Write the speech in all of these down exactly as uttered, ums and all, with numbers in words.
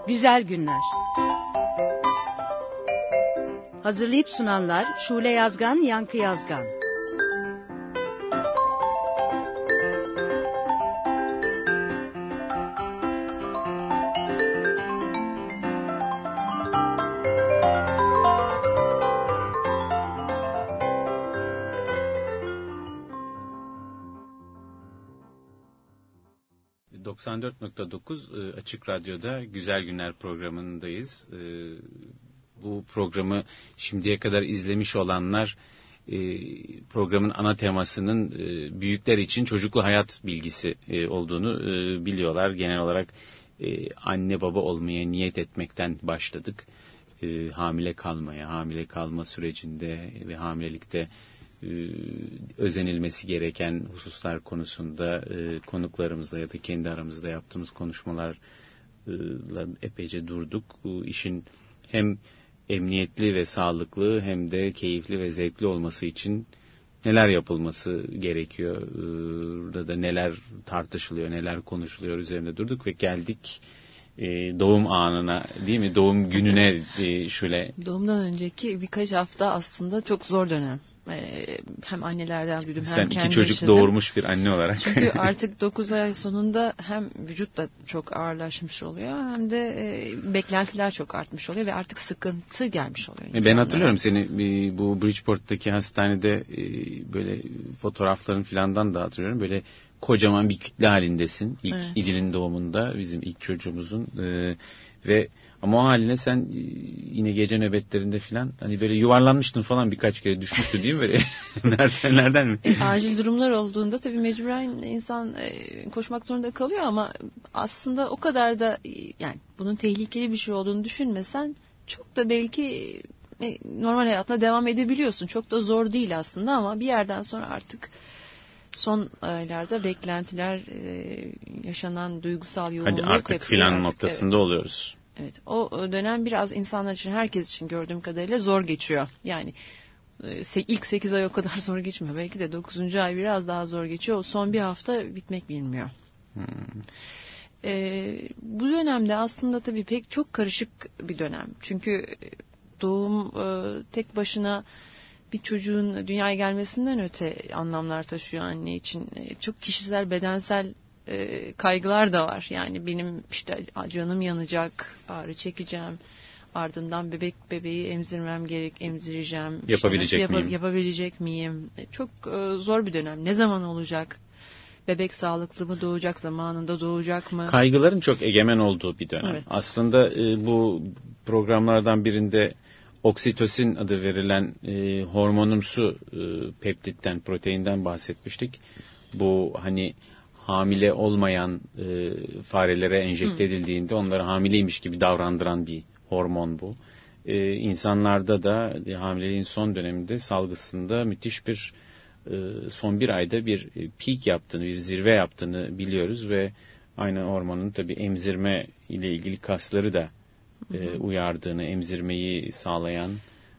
Güzel Günler. Hazırlayıp sunanlar Şule Yazgan, Yankı Yazgan. doksan dört nokta dokuz Açık Radyo'da Güzel Günler programındayız. Bu programı şimdiye kadar izlemiş olanlar programın ana temasının büyükler için çocuklu hayat bilgisi olduğunu biliyorlar. Genel olarak anne baba olmaya niyet etmekten başladık. Hamile kalmaya, hamile kalma sürecinde ve hamilelikte özenilmesi gereken hususlar konusunda konuklarımızla ya da kendi aramızda yaptığımız konuşmalarla epeyce durduk. Bu işin hem emniyetli ve sağlıklı hem de keyifli ve zevkli olması için neler yapılması gerekiyor, burada da neler tartışılıyor, neler konuşuluyor üzerinde durduk ve geldik doğum anına, değil mi? Doğum gününe şöyle. Doğumdan önceki birkaç hafta aslında çok zor dönem. Hem annelerden duydum hem kendi Sen iki çocuk yaşadım. Doğurmuş bir anne olarak. Çünkü artık dokuz ay sonunda hem vücut da çok ağırlaşmış oluyor hem de e, beklentiler çok artmış oluyor ve artık sıkıntı gelmiş oluyor insanlara. Ben hatırlıyorum seni bu Bridgeport'taki hastanede e, böyle fotoğrafların filandan da hatırlıyorum. Böyle kocaman bir kütle halindesin. İlk evet. İdil'in doğumunda bizim ilk çocuğumuzun e, ve ama o haline sen yine gece nöbetlerinde falan hani böyle yuvarlanmıştın falan birkaç kere düşmüştü değil mi böyle? nereden nereden mi? E, acil durumlar olduğunda tabii mecburen insan e, koşmak zorunda kalıyor ama aslında o kadar da yani bunun tehlikeli bir şey olduğunu düşünmesen çok da belki e, normal hayatına devam edebiliyorsun. Çok da zor değil aslında ama bir yerden sonra artık son aylarda beklentiler, e, yaşanan duygusal yoğunluk hadi artık filan artık, noktasında evet. oluyoruz. Evet, o dönem biraz insanlar için, herkes için gördüğüm kadarıyla zor geçiyor. Yani ilk sekiz ay o kadar zor geçmiyor. Belki de dokuzuncu ay biraz daha zor geçiyor. O son bir hafta bitmek bilmiyor. Hmm. Ee, bu dönemde aslında tabii pek çok karışık bir dönem. Çünkü doğum e, tek başına bir çocuğun dünyaya gelmesinden öte anlamlar taşıyor anne için. E, çok kişisel, bedensel kaygılar da var. Yani benim işte canım yanacak, ağrı çekeceğim, ardından bebek bebeği emzirmem gerek, emzireceğim. Yapabilecek işte miyim? Yap- yapabilecek miyim? Çok e, zor bir dönem. Ne zaman olacak? Bebek sağlıklı mı doğacak, zamanında doğacak mı? Kaygıların çok egemen olduğu bir dönem. Evet. Aslında e, bu programlardan birinde oksitosin adı verilen e, hormonumsu e, peptitten, proteinden bahsetmiştik. Bu hani hamile olmayan e, farelere enjekte edildiğinde onları hamileymiş gibi davrandıran bir hormon bu. E, insanlarda da e, hamileliğin son döneminde salgısında müthiş bir e, son bir ayda bir e, peak yaptığını, bir zirve yaptığını biliyoruz ve aynı hormonun tabii emzirme ile ilgili kasları da e, uyardığını, emzirmeyi sağlayan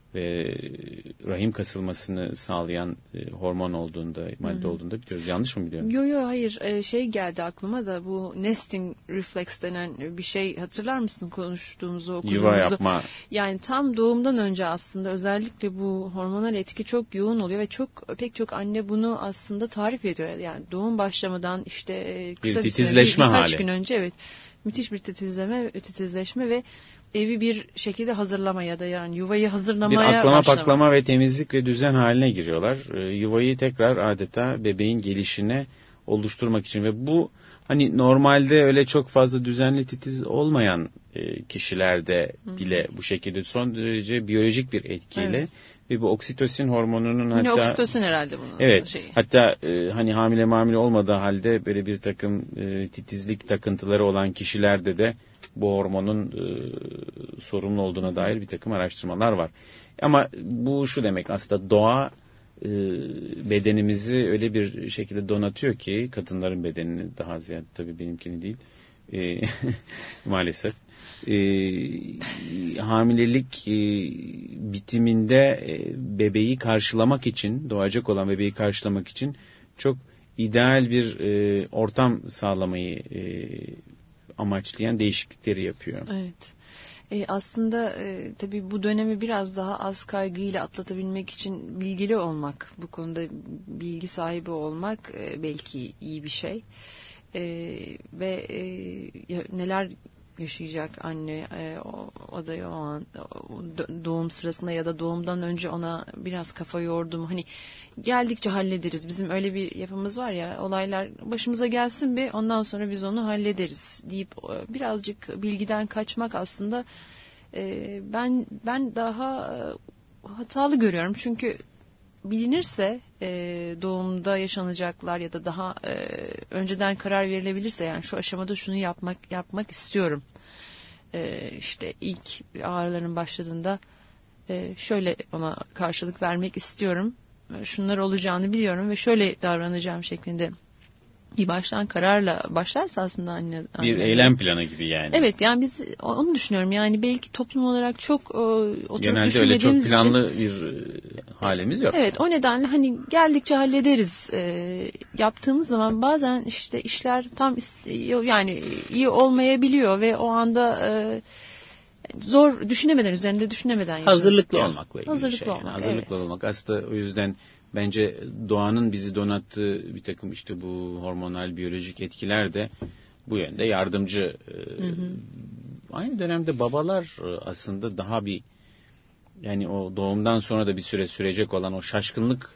ve rahim kasılmasını sağlayan e, hormon olduğunda, madde olduğunda biliyoruz. Yanlış mı biliyorum? Yok yok hayır. Ee, şey geldi aklıma da bu nesting reflex denen bir şey, hatırlar mısın konuştuğumuzu, okuduğumuzu? Yuva yapma. Yani tam doğumdan önce aslında özellikle bu hormonal etki çok yoğun oluyor ve çok pek çok anne bunu aslında tarif ediyor. Yani doğum başlamadan işte kısa bir bir titizleşme süre, birkaç hali. gün önce evet müthiş bir titizleme, titizleşme ve evi bir şekilde hazırlama ya da yani yuvayı hazırlamaya bir aklama başlama. paklama ve temizlik ve düzen haline giriyorlar. Ee, yuvayı tekrar adeta bebeğin gelişine oluşturmak için ve bu hani normalde öyle çok fazla düzenli titiz olmayan e, kişilerde bile Hı-hı. bu şekilde son derece biyolojik bir etkiyle evet. ve bu oksitosin hormonunun Yine hatta oksitosin herhalde bunun evet şeyi. hatta e, hani hamile mamile olmadığı halde böyle bir takım e, titizlik takıntıları olan kişilerde de bu hormonun e, sorumlu olduğuna dair bir takım araştırmalar var. Ama bu şu demek aslında doğa e, bedenimizi öyle bir şekilde donatıyor ki kadınların bedenini daha ziyade tabii benimkini değil e, maalesef e, hamilelik e, bitiminde e, bebeği karşılamak için doğacak olan bebeği karşılamak için çok ideal bir e, ortam sağlamayı e, amaçlayan değişiklikleri yapıyor. Evet. E, aslında e, tabii bu dönemi biraz daha az kaygıyla atlatabilmek için bilgili olmak, bu konuda bilgi sahibi olmak e, belki iyi bir şey. E, ve e, neler yaşayacak anne e, o, o da o an doğum sırasında ya da doğumdan önce ona biraz kafa yordum. Hani geldikçe hallederiz. Bizim öyle bir yapımız var ya, olaylar başımıza gelsin bir ondan sonra biz onu hallederiz deyip birazcık bilgiden kaçmak aslında e, ben ben daha hatalı görüyorum. Çünkü bilinirse e, doğumda yaşanacaklar ya da daha e, önceden karar verilebilirse, yani şu aşamada şunu yapmak yapmak istiyorum. E, işte ilk ağrıların başladığında e, şöyle ona karşılık vermek istiyorum. Şunlar olacağını biliyorum ve şöyle davranacağım şeklinde bir baştan kararla başlarsa aslında anne, anne bir eylem planı gibi yani. Evet, yani biz onu düşünüyorum. Yani belki toplum olarak çok e, oturup genelde öyle çok planlı için, bir halimiz yok. Evet, o nedenle hani geldikçe hallederiz e, yaptığımız zaman bazen işte işler tam iste- yani iyi olmayabiliyor ve o anda e, zor, düşünemeden, üzerinde düşünemeden yaşanıyor. Hazırlıklı yani. Olmakla ilgili Hazırlıklı şey. olmak, Yani. Hazırlıklı evet. olmak. Aslında o yüzden bence doğanın bizi donattığı bir takım işte bu hormonal, biyolojik etkiler de bu yönde yardımcı. Hı hı. Aynı dönemde babalar aslında daha bir, yani o doğumdan sonra da bir süre sürecek olan o şaşkınlık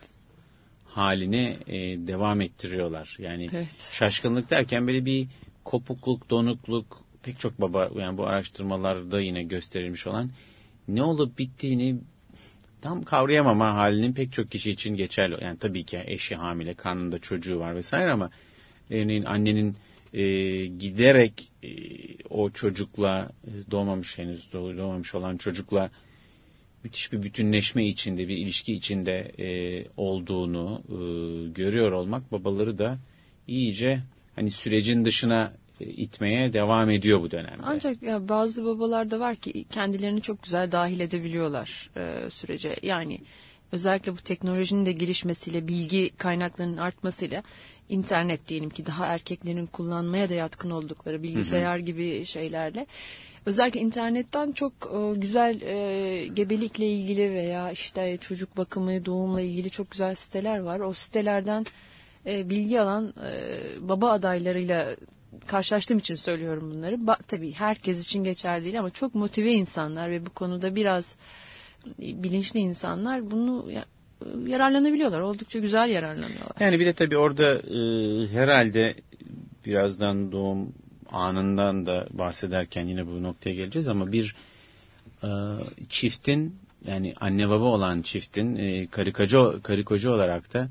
haline e, devam ettiriyorlar. Yani evet. Şaşkınlık derken böyle bir kopukluk, donukluk, pek çok baba, yani bu araştırmalarda yine gösterilmiş olan ne olup bittiğini tam kavrayamama halinin pek çok kişi için geçerli. Yani tabii ki eşi hamile, karnında çocuğu var vesaire ama örneğin annenin e, giderek e, o çocukla, doğmamış henüz doğmamış olan çocukla müthiş bir bütünleşme içinde, bir ilişki içinde e, olduğunu e, görüyor olmak babaları da iyice hani sürecin dışına e, itmeye devam ediyor bu dönemde. Ancak ya, bazı babalar da var ki kendilerini çok güzel dahil edebiliyorlar e, sürece. Yani özellikle bu teknolojinin de gelişmesiyle, bilgi kaynaklarının artmasıyla, internet diyelim ki daha erkeklerin kullanmaya da yatkın oldukları bilgisayar hı hı. gibi şeylerle. Özellikle internetten çok e, güzel e, gebelikle ilgili veya işte çocuk bakımı, doğumla ilgili çok güzel siteler var. O sitelerden e, bilgi alan e, baba adaylarıyla karşılaştığım için söylüyorum bunları. Ba- tabii herkes için geçerli değil ama çok motive insanlar ve bu konuda biraz bilinçli insanlar bunu yararlanabiliyorlar. Oldukça güzel yararlanıyorlar. Yani bir de tabii orada e, herhalde birazdan doğum anından da bahsederken yine bu noktaya geleceğiz ama bir e, çiftin, yani anne baba olan çiftin e, karı koca, karı koca olarak da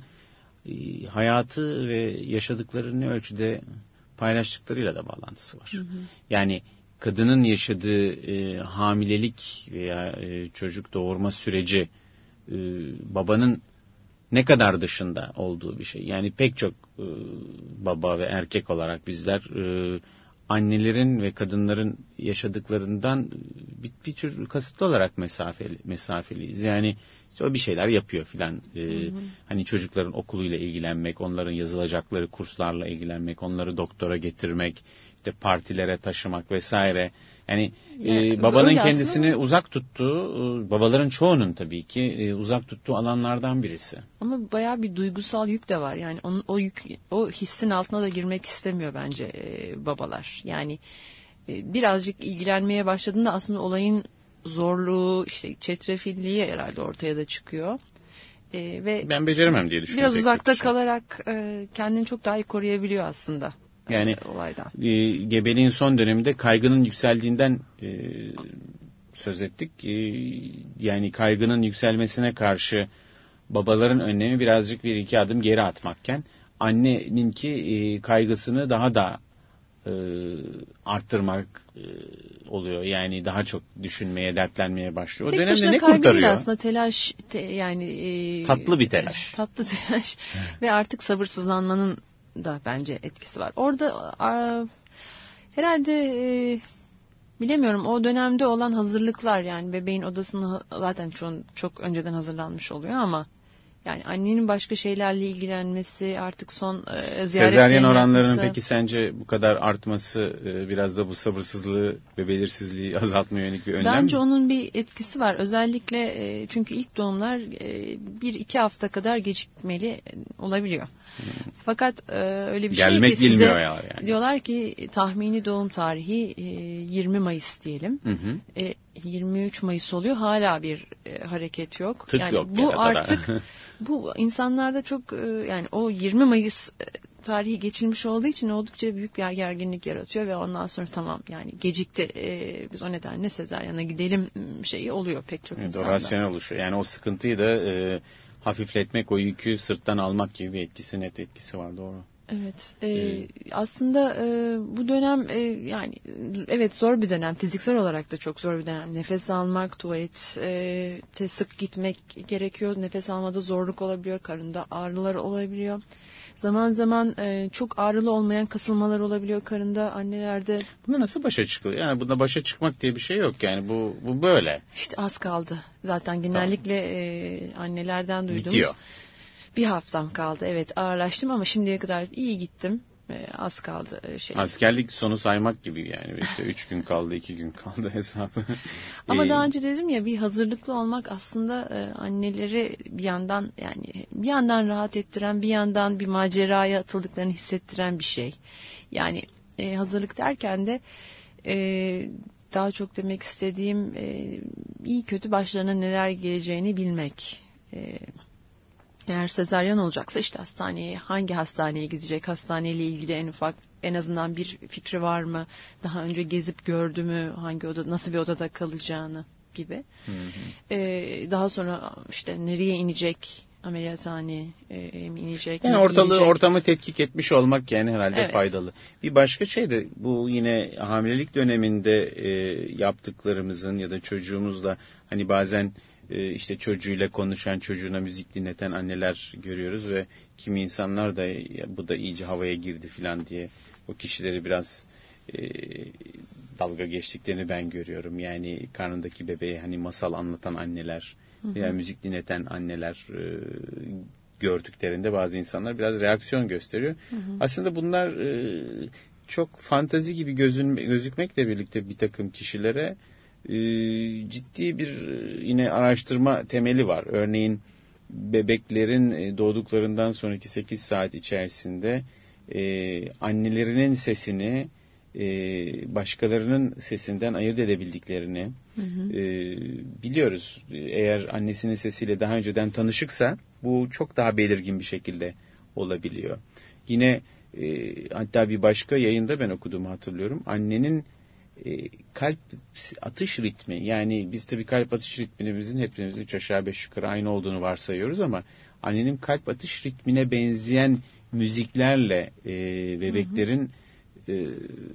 e, hayatı ve yaşadıkları ne ölçüde paylaştıklarıyla da bağlantısı var. Hı hı. Yani kadının yaşadığı e, hamilelik veya e, çocuk doğurma süreci e, babanın ne kadar dışında olduğu bir şey. Yani pek çok e, baba ve erkek olarak bizler e, annelerin ve kadınların yaşadıklarından bir, bir tür kasıtlı olarak mesafeli, mesafeliyiz. Yani işte o bir şeyler yapıyor filan. Ee, hani çocukların okuluyla ilgilenmek, onların yazılacakları kurslarla ilgilenmek, onları doktora getirmek, işte partilere taşımak vesaire. Yani, yani e, babanın kendisini aslında uzak tuttuğu, babaların çoğunun tabii ki e, uzak tuttuğu alanlardan birisi. Ama bayağı bir duygusal yük de var. Yani onun, o yük, o hissin altına da girmek istemiyor bence e, babalar. Yani e, birazcık ilgilenmeye başladığında aslında olayın zorluğu, işte çetrefilliği herhalde ortaya da çıkıyor. E, ve ben beceremem diye düşünüyorum. Biraz uzakta kalarak e, kendini çok daha iyi koruyabiliyor aslında. Yani e, olaydan. E, gebeliğin son döneminde kaygının yükseldiğinden e, söz ettik. E, yani kaygının yükselmesine karşı babaların önlemi birazcık bir iki adım geri atmakken anneninki e, kaygısını daha da e, arttırmak e, oluyor. Yani daha çok düşünmeye, dertlenmeye başlıyor. Tek o dönemde ne kurtarıyor? Tek başına aslında telaş, te, yani e, tatlı bir telaş. E, tatlı telaş ve artık sabırsızlanmanın da bence etkisi var. Orada a, herhalde e, bilemiyorum, o dönemde olan hazırlıklar, yani bebeğin odasını zaten çok, çok önceden hazırlanmış oluyor ama Yani annenin başka şeylerle ilgilenmesi, artık son e, ziyaretlerini Sezaryen oranlarının yapması. peki sence bu kadar artması e, biraz da bu sabırsızlığı ve belirsizliği azaltmaya yönelik bir önlem Bence mi? onun bir etkisi var. Özellikle e, çünkü ilk doğumlar e, bir iki hafta kadar gecikmeli olabiliyor. Hmm. Fakat e, öyle bir Gelmek şey ki size yani. Diyorlar ki tahmini doğum tarihi e, yirmi Mayıs diyelim. Hı hı. E, yirmi üç Mayıs oluyor, hala bir e, hareket yok. Tık yani yok bu yani artık bu insanlarda çok e, yani o yirmi Mayıs e, tarihi geçilmiş olduğu için oldukça büyük bir gerginlik yaratıyor ve ondan sonra tamam yani gecikti, e, biz o nedenle sezaryana gidelim şeyi oluyor pek çok evet, insanda. O rasyonel oluşuyor. Yani o sıkıntıyı da e, hafifletmek, o yükü sırttan almak gibi bir etkisi, net etkisi var, doğru. Evet, e, ee, aslında e, bu dönem e, yani evet zor bir dönem, fiziksel olarak da çok zor bir dönem. Nefes almak, tuvalete sık gitmek gerekiyor. Nefes almada zorluk olabiliyor, karında ağrılar olabiliyor. Zaman zaman e, çok ağrılı olmayan kasılmalar olabiliyor karında, annelerde. Bunda nasıl başa çıkılıyor? Yani bunda başa çıkmak diye bir şey yok yani, bu bu böyle. İşte az kaldı. Zaten genellikle tamam. e, annelerden duyduğumuz. Bitiyor. Bir haftam kaldı. Evet, ağırlaştım ama şimdiye kadar iyi gittim. Ee, az kaldı. Şey. Askerlik sonu saymak gibi yani. İşte üç gün kaldı, iki gün kaldı hesabı. Ama ee, daha önce dedim ya, bir hazırlıklı olmak aslında e, anneleri bir yandan yani bir yandan rahat ettiren, bir yandan bir maceraya atıldıklarını hissettiren bir şey. Yani e, hazırlık derken de e, daha çok demek istediğim e, iyi kötü başlarına neler geleceğini bilmek. E, Eğer sezaryen olacaksa işte hastaneye, hangi hastaneye gidecek, hastaneyle ilgili en ufak en azından bir fikri var mı? Daha önce gezip gördü mü, hangi oda, nasıl bir odada kalacağını gibi. Hı hı. Ee, daha sonra işte nereye inecek, ameliyathaneye e, mi inecek? Yani ortalığı, inecek? Ortamı tetkik etmiş olmak yani herhalde evet. faydalı. Bir başka şey de bu, yine hamilelik döneminde e, yaptıklarımızın ya da çocuğumuzla hani bazen işte çocuğuyla konuşan, çocuğuna müzik dinleten anneler görüyoruz ve kimi insanlar da bu da iyice havaya girdi falan diye o kişileri biraz e, dalga geçtiklerini ben görüyorum. Yani karnındaki bebeğe hani masal anlatan anneler veya müzik dinleten anneler e, gördüklerinde bazı insanlar biraz reaksiyon gösteriyor. Hı hı. Aslında bunlar e, çok fantazi gibi gözün, gözükmekle birlikte bir takım kişilere ciddi bir yine araştırma temeli var. Örneğin bebeklerin doğduklarından sonraki sekiz saat içerisinde e, annelerinin sesini e, başkalarının sesinden ayırt edebildiklerini hı hı. E, biliyoruz. Eğer annesinin sesiyle daha önceden tanışıksa bu çok daha belirgin bir şekilde olabiliyor. Yine e, hatta bir başka yayında ben okuduğumu hatırlıyorum. Annenin E, kalp atış ritmi, yani biz tabii kalp atış ritmimizin hepimizin üç aşağı beş yukarı aynı olduğunu varsayıyoruz ama annenin kalp atış ritmine benzeyen müziklerle e, bebeklerin e,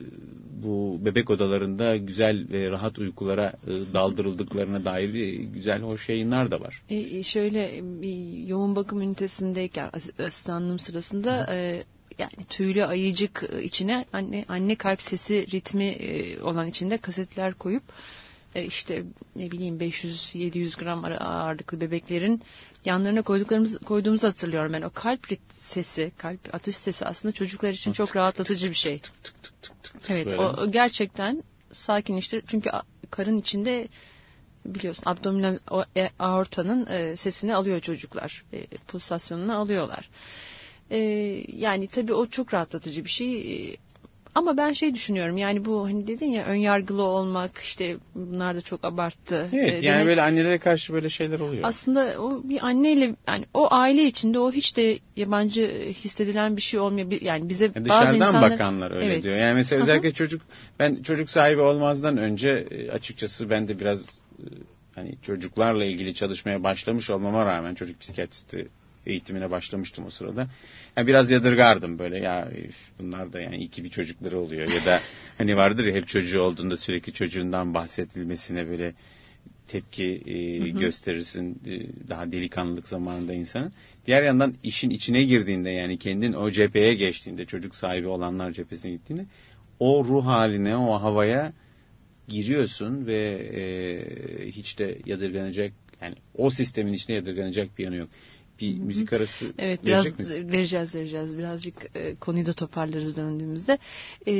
bu bebek odalarında güzel ve rahat uykulara e, daldırıldıklarına dair e, güzel hoş yayınlar da var. E, şöyle bir yoğun bakım ünitesindeyken asistanlığım sırasında e, yani tüylü ayıcık içine anne anne kalp sesi ritmi e, olan içinde kasetler koyup e, işte ne bileyim beş yüz yedi yüz gram ağırlıklı bebeklerin yanlarına koyduklarımız koyduğumuzu hatırlıyorum ben. O kalp sesi, kalp atış sesi aslında çocuklar için çok rahatlatıcı bir şey. Evet, o gerçekten sakinleştir. Çünkü karın içinde biliyorsun abdominal aortanın e, sesini alıyor çocuklar. E, pulsasyonunu alıyorlar. Ee, yani tabii o çok rahatlatıcı bir şey ee, ama ben şey düşünüyorum, yani bu hani dedin ya, ön yargılı olmak, işte bunlar da çok abarttı. Evet ee, yani demek, böyle annelere karşı böyle şeyler oluyor. Aslında o bir anneyle, yani o aile içinde o hiç de yabancı hissedilen bir şey olmuyor. Yani bize yani bazı dışarıdan insanlar bakanlar öyle evet. diyor. Yani mesela özellikle Aha. çocuk, ben çocuk sahibi olmazdan önce açıkçası ben de biraz hani çocuklarla ilgili çalışmaya başlamış olmama rağmen çocuk psikiyatristi eğitimine başlamıştım o sırada. Yani biraz yadırgardım böyle, ya bunlar da yani iyi ki bir çocukları oluyor ya da hani vardır ya hep çocuğu olduğunda sürekli çocuğundan bahsedilmesine böyle tepki e, hı hı. gösterirsin e, daha delikanlılık zamanında insanın. Diğer yandan işin içine girdiğinde, yani kendin o cepheye geçtiğinde, çocuk sahibi olanlar cephesine gittiğinde o ruh haline, o havaya giriyorsun ve e, hiç de yadırganacak, yani o sistemin içine yadırganacak bir yanı yok. bir Hı-hı. müzik arası evet, verecek biraz misin? Vereceğiz, vereceğiz. Birazcık e, konuyu da toparlarız döndüğümüzde. E,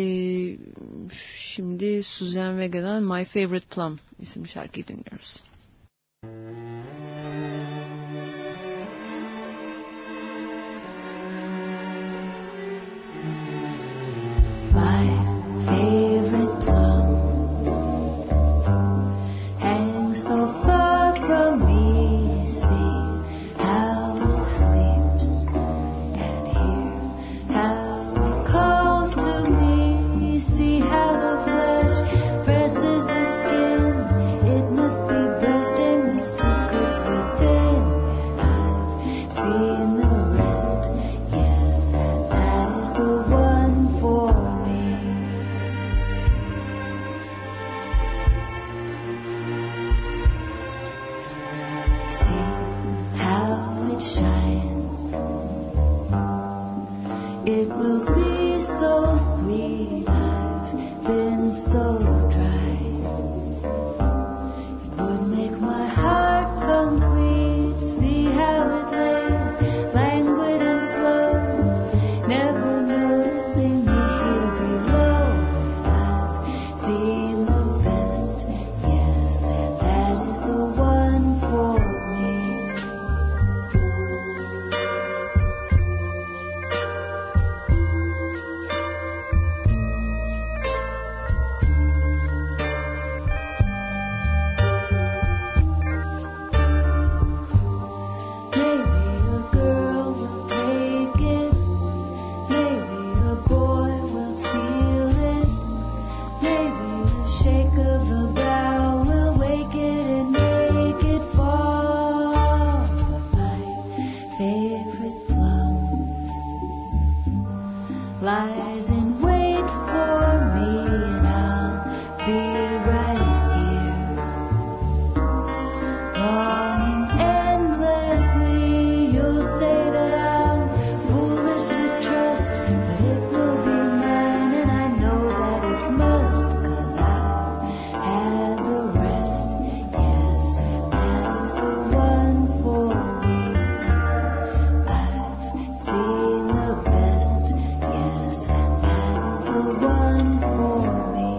şimdi Suzanne Vega'dan My Favorite Plum isimli şarkıyı dinliyoruz. My favorite plum hangs so far from me. See how it sleeps and hear how it calls to me. See how the flesh presses the skin. It must be bursting with secrets within. And I've seen the rest, yes, and that is the one for me. See how it shines. It will be so sweet. I've been so dry. It would make my heart complete. See how it lays, languid and slow, never noticing me here below. I've seen the best, yes, and that is the one for me. Maybe a girl will take it. Maybe a boy will steal it. Maybe a shake of a bough will wake it and make it fall. My favorite plum lies in wait for me, and I'll be right here, longing endlessly. You'll say that I'm foolish to trust, but it will be mine, and I know that it must, 'cause I've had the rest, yes, and that is the one for me. I've seen the best, yes, and that is the one for me.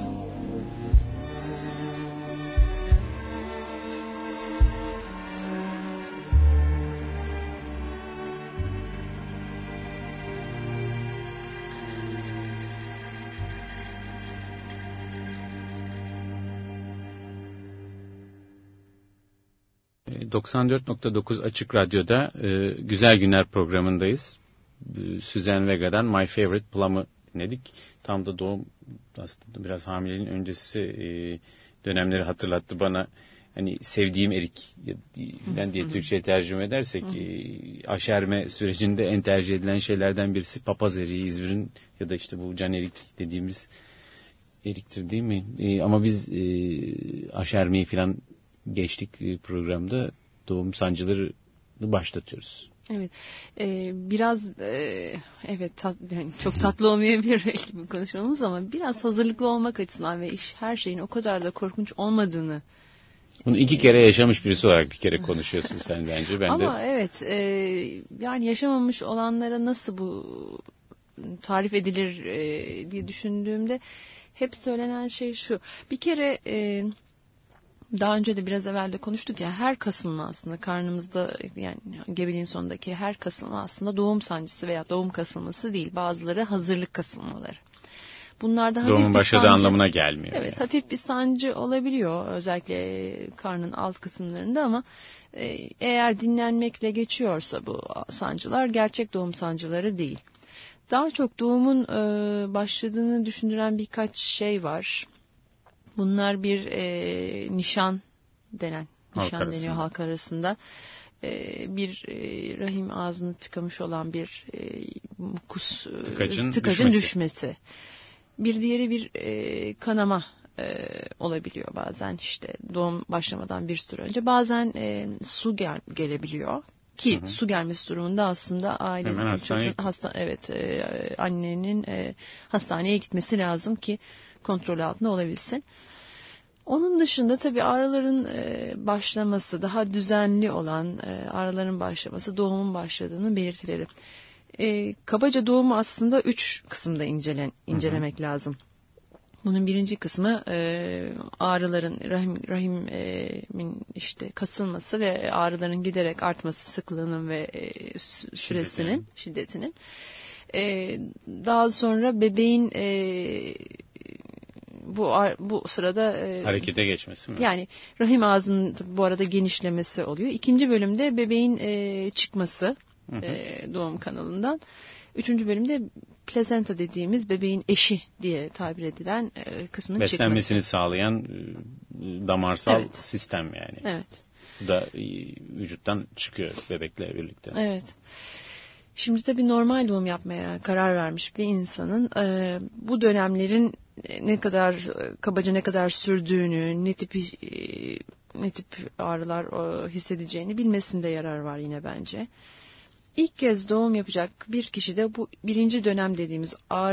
doksan dört nokta dokuz Açık Radyo'da e, Güzel Günler programındayız. E, Suzanne Vega'dan My Favorite Plum'ı dinledik. Tam da doğum, aslında biraz hamileliğin öncesi e, dönemleri hatırlattı bana. Hani sevdiğim erik ben diye Türkçe'ye tercüme edersek e, aşerme sürecinde en tercih edilen şeylerden birisi papaz eriği, İzmir'in ya da işte bu can erik dediğimiz eriktir değil mi? E, ama biz e, aşermeyi falan geçtik programda, doğum sancılarını başlatıyoruz. Evet, ee, biraz e, evet tat, yani çok tatlı olmayabilir belki bu konuşmamız ama biraz hazırlıklı olmak açısından ve iş her şeyin o kadar da korkunç olmadığını. Bunu iki kere yaşamış birisi olarak bir kere konuşuyorsun sen bence. Ben ama de... evet, e, yani yaşamamış olanlara nasıl bu tarif edilir e, diye düşündüğümde hep söylenen şey şu. Bir kere... E, Daha önce de biraz evvel de konuştuk ya, her kasılma aslında karnımızda, yani gebeliğin sonundaki her kasılma aslında doğum sancısı veya doğum kasılması değil. Bazıları hazırlık kasılmaları. Bunlarda hafif doğumun bir başladığı sancı, anlamına gelmiyor. Evet, yani hafif bir sancı olabiliyor özellikle karnın alt kısımlarında ama eğer dinlenmekle geçiyorsa bu sancılar gerçek doğum sancıları değil. Daha çok doğumun başladığını düşündüren birkaç şey var. Bunlar bir e, nişan denen, nişan halk deniyor halk arasında. E, bir e, rahim ağzını tıkamış olan bir e, mukus, tıkacın, tıkacın düşmesi. düşmesi. Bir diğeri bir e, kanama e, olabiliyor bazen, işte doğum başlamadan bir süre önce. Bazen e, su gel, gelebiliyor. Ki hı hı. su gelmesi durumunda aslında ailenin, çocuğun, hasta, evet, e, annenin e, hastaneye gitmesi lazım ki kontrol altında olabilsin. Onun dışında tabii ağrıların e, başlaması, daha düzenli olan e, ağrıların başlaması, doğumun başladığının belirtileri. E, kabaca doğumu aslında üç kısımda incelen, incelemek hı hı. lazım. Bunun birinci kısmı e, ağrıların, rahim, rahimin işte kasılması ve ağrıların giderek artması, sıklığının ve e, süresinin, şiddetinin. şiddetinin. E, daha sonra bebeğin e, bu bu sırada e, harekete geçmesi mi? Yani rahim ağzının bu arada genişlemesi oluyor. İkinci bölümde bebeğin e, çıkması hı hı. E, doğum kanalından. Üçüncü bölümde plazenta dediğimiz bebeğin eşi diye tabir edilen e, kısmın beslenmesini çıkması. Beslenmesini sağlayan e, damarsal evet. sistem yani. Evet. Bu da e, vücuttan çıkıyor bebekle birlikte. Evet. Şimdi tabii normal doğum yapmaya karar vermiş bir insanın e, bu dönemlerin ne kadar kabaca ne kadar sürdüğünü, ne tip e, ne tip ağrılar e, hissedeceğini bilmesinde yarar var yine bence. İlk kez doğum yapacak bir kişi de bu birinci dönem dediğimiz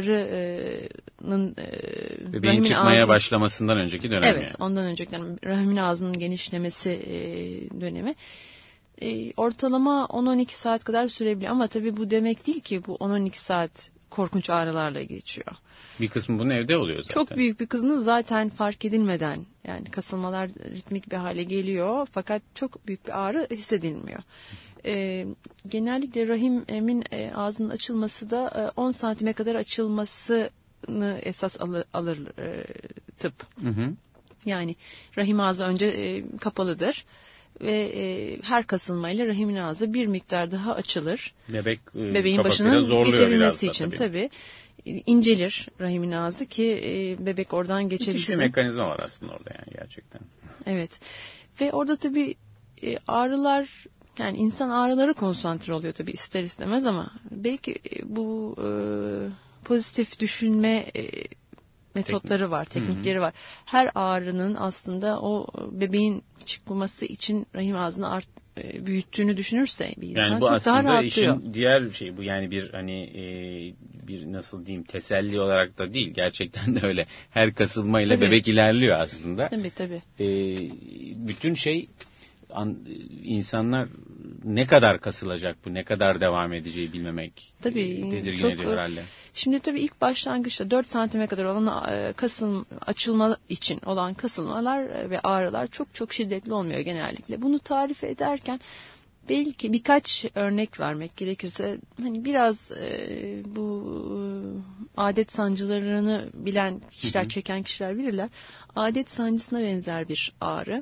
ağrının e, bebeğin çıkmaya ağzın, başlamasından önceki dönem. Evet, yani. ondan önceki dönem, rahimin ağzının genişlemesi e, dönemi. E, ortalama on on iki saat kadar sürebiliyor ama tabii bu demek değil ki bu on on iki saat korkunç ağrılarla geçiyor. Bir kısmı bunun evde oluyor zaten. Çok büyük bir kısmı zaten fark edilmeden yani kasılmalar ritmik bir hale geliyor fakat çok büyük bir ağrı hissedilmiyor. E, genellikle rahimin e, ağzının açılması da e, on santime kadar açılmasını esas alır, alır e, tıp. Hı hı. Yani rahim ağzı önce e, kapalıdır ve e, her kasılmayla rahimin ağzı bir miktar daha açılır. Bebek e, bebeğin başının geçebilmesi için tabii. tabii. İncelir rahimin ağzı ki e, bebek oradan geçebilsin. Bir mekanizma var aslında orada yani gerçekten. Evet ve orada tabii e, ağrılar yani insan ağrıları konsantre oluyor tabii ister istemez ama belki bu e, pozitif düşünme e, metotları var, teknikleri Hı-hı. var. Her ağrının aslında o bebeğin çıkmaması için rahim ağzını art, e, büyüttüğünü düşünürse bir insan yani bu çok daha aslında rahatlıyor. işin diğer şey bu yani bir hani e, bir nasıl diyeyim teselli olarak da değil gerçekten de öyle. Her kasılmayla tabii. bebek ilerliyor aslında. Tabii tabii. E, bütün şey an, insanlar ne kadar kasılacak bu, ne kadar devam edeceği bilmemek tabii, tedirgin çok, ediyor herhalde. Şimdi tabii ilk başlangıçta dört santime kadar olan kasım açılma için olan kasılmalar ve ağrılar çok çok şiddetli olmuyor genellikle. Bunu tarif ederken belki birkaç örnek vermek gerekirse hani biraz e, bu adet sancılarını bilen kişiler, hı hı. çeken kişiler bilirler. Adet sancısına benzer bir ağrı.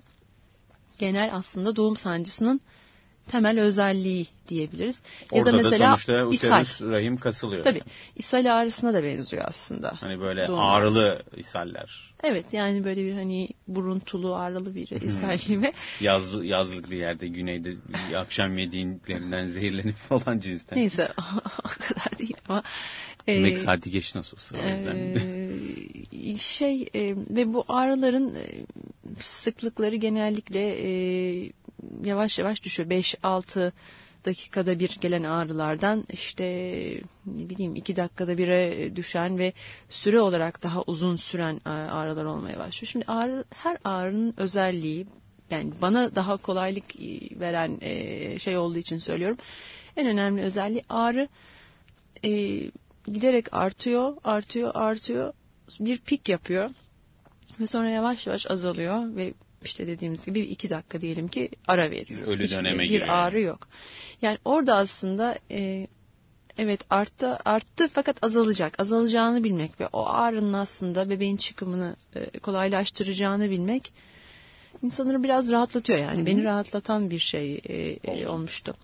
Genel aslında doğum sancısının temel özelliği diyebiliriz. Orada ya da mesela da sonuçta uterus rahim kasılıyor. Tabii. Yani. İshal ağrısına da benziyor aslında. Hani böyle ağrılı ağrısı. ishaller. Evet yani böyle bir hani buruntulu ağrılı bir ishal gibi. Yazlı, yazlık bir yerde güneyde bir akşam yediğinlerinden zehirlenip falan cinsten. Neyse o kadar değil ama. Yemek e, saati geç nasıl olsa o yüzden. E, şey e, ve bu ağrıların e, sıklıkları genellikle e, yavaş yavaş düşüyor. beş altı dakikada bir gelen ağrılardan işte ne bileyim iki dakikada bire düşen ve süre olarak daha uzun süren ağrılar olmaya başlıyor. Şimdi ağrı, her ağrının özelliği yani bana daha kolaylık veren şey olduğu için söylüyorum. En önemli özelliği ağrı e, giderek artıyor, artıyor, artıyor. Bir pik yapıyor ve sonra yavaş yavaş azalıyor ve İşte dediğimiz gibi iki dakika diyelim ki ara veriyor. Ölü Hiçbir döneme bir giriyor. ağrı yok. Yani orada aslında e, evet arttı arttı fakat azalacak. Azalacağını bilmek ve o ağrının aslında bebeğin çıkımını e, kolaylaştıracağını bilmek insanları biraz rahatlatıyor yani. Hı-hı. Beni rahatlatan bir şey e, e, olmuştu.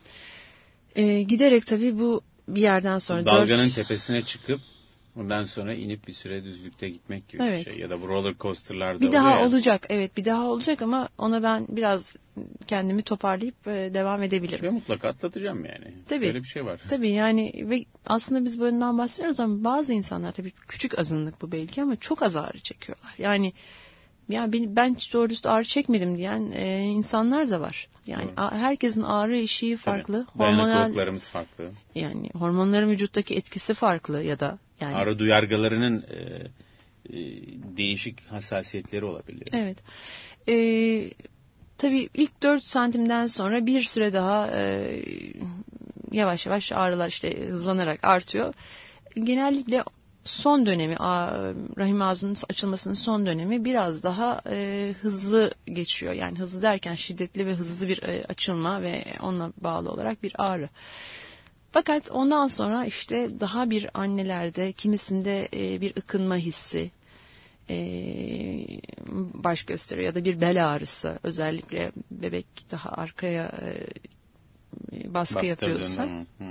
E, giderek tabii bu bir yerden sonra dalganın dört... tepesine çıkıp ondan sonra inip bir süre düzlükte gitmek gibi evet. bir şey. Ya da bu roller coaster'larda bir daha ya. olacak. Evet bir daha olacak ama ona ben biraz kendimi toparlayıp e, devam edebilirim. Ve mutlaka atlatacağım yani. Tabii. Böyle bir şey var. Tabii yani ve aslında biz bundan bahsediyoruz ama bazı insanlar tabii küçük azınlık bu belki ama çok az ağrı çekiyorlar. Yani ya ben, ben doğrusu ağrı çekmedim diyen e, insanlar da var. Yani a, herkesin ağrı eşiği farklı. Tabii. Dayanıklılıklarımız farklı. Yani hormonların vücuttaki etkisi farklı ya da yani ağrı duyargalarının e, e, değişik hassasiyetleri olabiliyor. Evet. Ee, tabii ilk dört santimden sonra bir süre daha e, yavaş yavaş ağrılar işte hızlanarak artıyor. Genellikle son dönemi, rahim ağzının açılmasının son dönemi biraz daha e, hızlı geçiyor. Yani hızlı derken şiddetli ve hızlı bir e, açılma ve onunla bağlı olarak bir ağrı. Fakat ondan sonra işte daha bir annelerde kimisinde e, bir ıkınma hissi e, baş gösteriyor ya da bir bel ağrısı, özellikle bebek daha arkaya e, baskı yapıyorsa. Hmm.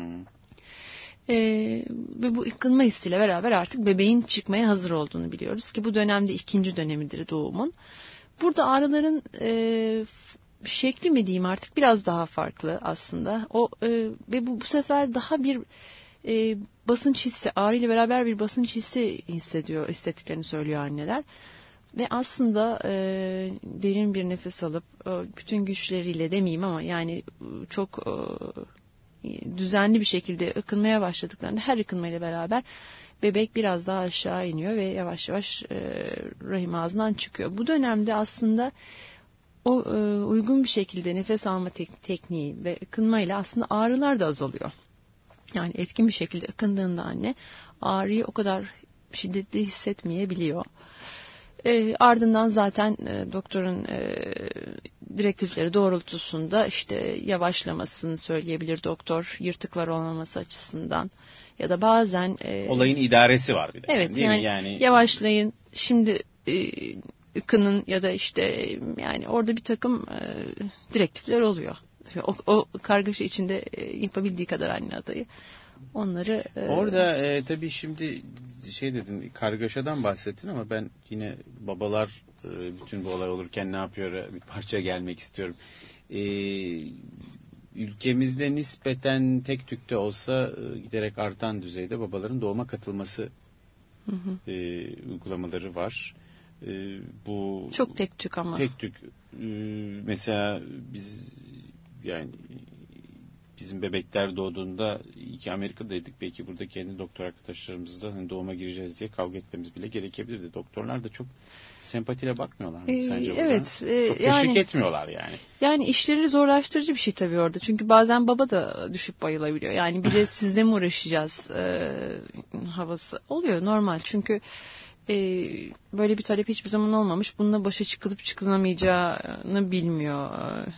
Ee, ve bu ıkınma hissiyle beraber artık bebeğin çıkmaya hazır olduğunu biliyoruz ki bu dönemde ikinci dönemidir doğumun. Burada ağrıların e, şekli mi diyeyim artık biraz daha farklı aslında. O e, ve bu bu sefer daha bir e, basınç hissi, ağrıyla beraber bir basınç hissi hissediyor, hissettiklerini söylüyor anneler. Ve aslında e, derin bir nefes alıp e, bütün güçleriyle demeyeyim ama yani çok e, düzenli bir şekilde ıkınmaya başladıklarında her ıkınmayla beraber bebek biraz daha aşağı iniyor ve yavaş yavaş e, rahim ağzından çıkıyor. Bu dönemde aslında o e, uygun bir şekilde nefes alma tek, tekniği ve ıkınmayla aslında ağrılar da azalıyor. Yani etkin bir şekilde ıkındığında anne ağrıyı o kadar şiddetli hissetmeyebiliyor. E, ardından zaten e, doktorun e, direktifleri doğrultusunda işte yavaşlamasını söyleyebilir doktor, yırtıklar olmaması açısından ya da bazen e, olayın idaresi var bir de. Evet, değil yani, mi? Yani yavaşlayın şimdi e, ıkının ya da işte yani orada bir takım e, direktifler oluyor. O, o kargaşa içinde e, yapabildiği kadar anne adayı onları. E, orada e, tabii şimdi şey dedin, kargaşadan bahsettin ama ben yine babalar e, bütün bu olay olurken ne yapıyor bir parça gelmek istiyorum. E, ülkemizde nispeten tek tük de olsa e, giderek artan düzeyde babaların doğuma katılması hı hı. E, uygulamaları var. E, bu çok tek tük ama. Tek tük. E, mesela biz yani bizim bebekler doğduğunda iki Amerika'daydık. Belki burada kendi doktor arkadaşlarımızla hani doğuma gireceğiz diye kavga etmemiz bile gerekebilirdi. Doktorlar da çok sempatiyle bakmıyorlar mı ee, sence? Evet. E, çok teşvik yani, etmiyorlar yani. Yani işleri zorlaştırıcı bir şey tabii orada. Çünkü bazen baba da düşüp bayılabiliyor. Yani bir de sizle mi uğraşacağız e, havası oluyor normal. Çünkü e, böyle bir talep hiçbir zaman olmamış. Bununla başa çıkılıp çıkılamayacağını bilmiyor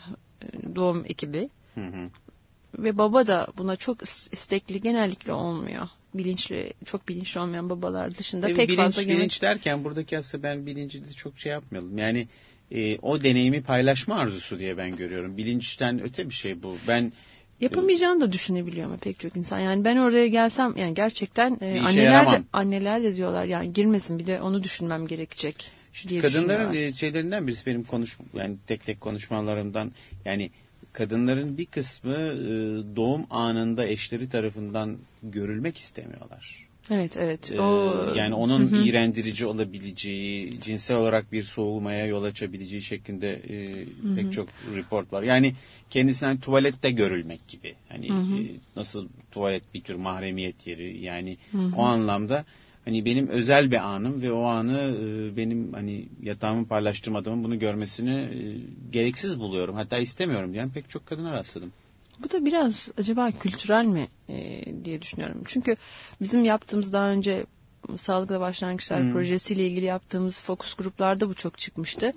e, doğum ekibi. Hı hı. Ve baba da buna çok istekli genellikle olmuyor. Bilinçli, çok bilinçli olmayan babalar dışında Tabii pek bilinç, fazla... Bilinç Bilinç derken buradaki aslında ben bilinci de çok şey yapmayalım. Yani e, o deneyimi paylaşma arzusu diye ben görüyorum. Bilinçten öte bir şey bu. Ben yapamayacağını da düşünebiliyor ama pek çok insan. Yani ben oraya gelsem yani gerçekten e, anneler de anneler de diyorlar yani girmesin bir de onu düşünmem gerekecek diye kadınların e, şeylerinden birisi benim konuş yani tek tek konuşmalarımdan yani kadınların bir kısmı doğum anında eşleri tarafından görülmek istemiyorlar. Evet, evet. O... Yani onun hı hı. iğrendirici olabileceği, cinsel olarak bir soğumaya yol açabileceği şeklinde hı hı. pek çok report var. Yani kendisinden tuvalette görülmek gibi. Hani hı hı. nasıl tuvalet bir tür mahremiyet yeri. Yani hı hı. o anlamda hani benim özel bir anım ve o anı benim hani yatağımı paylaştığım adamın bunu görmesini gereksiz buluyorum. Hatta istemiyorum diyen pek çok kadına rastladım. Bu da biraz acaba kültürel mi e, diye düşünüyorum. Çünkü bizim yaptığımız daha önce Sağlıklı Başlangıçlar hmm. projesiyle ilgili yaptığımız fokus gruplarda bu çok çıkmıştı.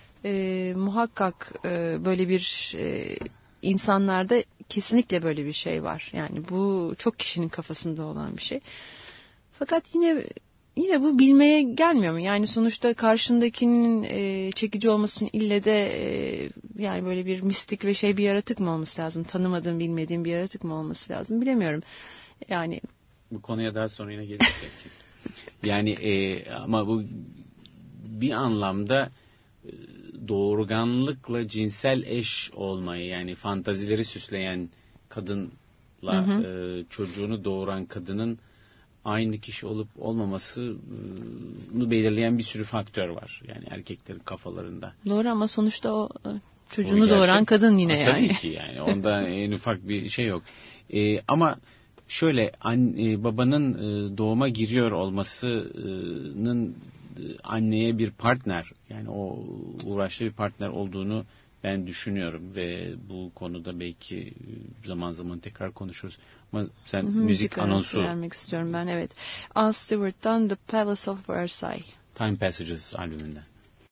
E, muhakkak e, böyle bir e, insanlarda kesinlikle böyle bir şey var. Yani bu çok kişinin kafasında olan bir şey. Fakat yine yine bu bilmeye gelmiyor mu? Yani sonuçta karşındakinin e, çekici olması için ille de e, yani böyle bir mistik ve şey bir yaratık mı olması lazım? Tanımadığım, bilmediğim bir yaratık mı olması lazım? Bilemiyorum. Yani bu konuya daha sonra yine geleceğiz. Yani e, ama bu bir anlamda e, doğurganlıkla cinsel eş olmayı yani fantazileri süsleyen kadınla hı hı. E, çocuğunu doğuran kadının aynı kişi olup olmamasını belirleyen bir sürü faktör var. Yani erkeklerin kafalarında. Doğru ama sonuçta o çocuğunu o doğuran kadın yine ha, yani. Tabii ki yani. Onda en ufak bir şey yok. Ee, ama şöyle anne, babanın doğuma giriyor olmasının anneye bir partner, yani o uğraşlı bir partner olduğunu ben düşünüyorum ve bu konuda belki zaman zaman tekrar konuşuruz. Ama sen hı hı, müzik, müzik anonsu vermek istiyorum ben, evet. Al Stewart'tan The Palace of Versailles. Time Passages albümünden.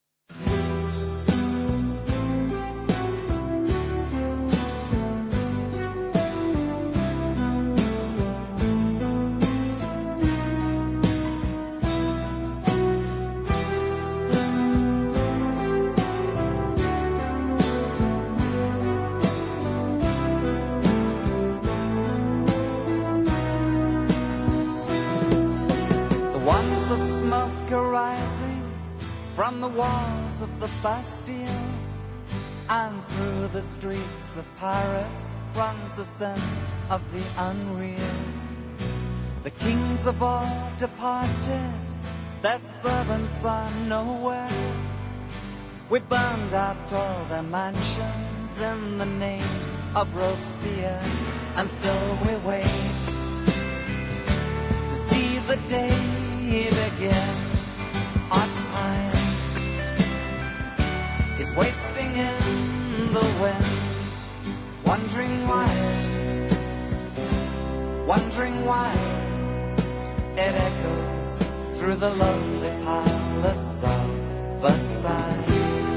From the walls of the Bastille and through the streets of Paris runs the sense of the unreal. The kings of all departed, their servants are nowhere. We burned out all their mansions in the name of Robespierre, and still we wait to see the day begin. Our time is wasting in the wind, wondering why, wondering why it echoes through the lonely palace of Versailles.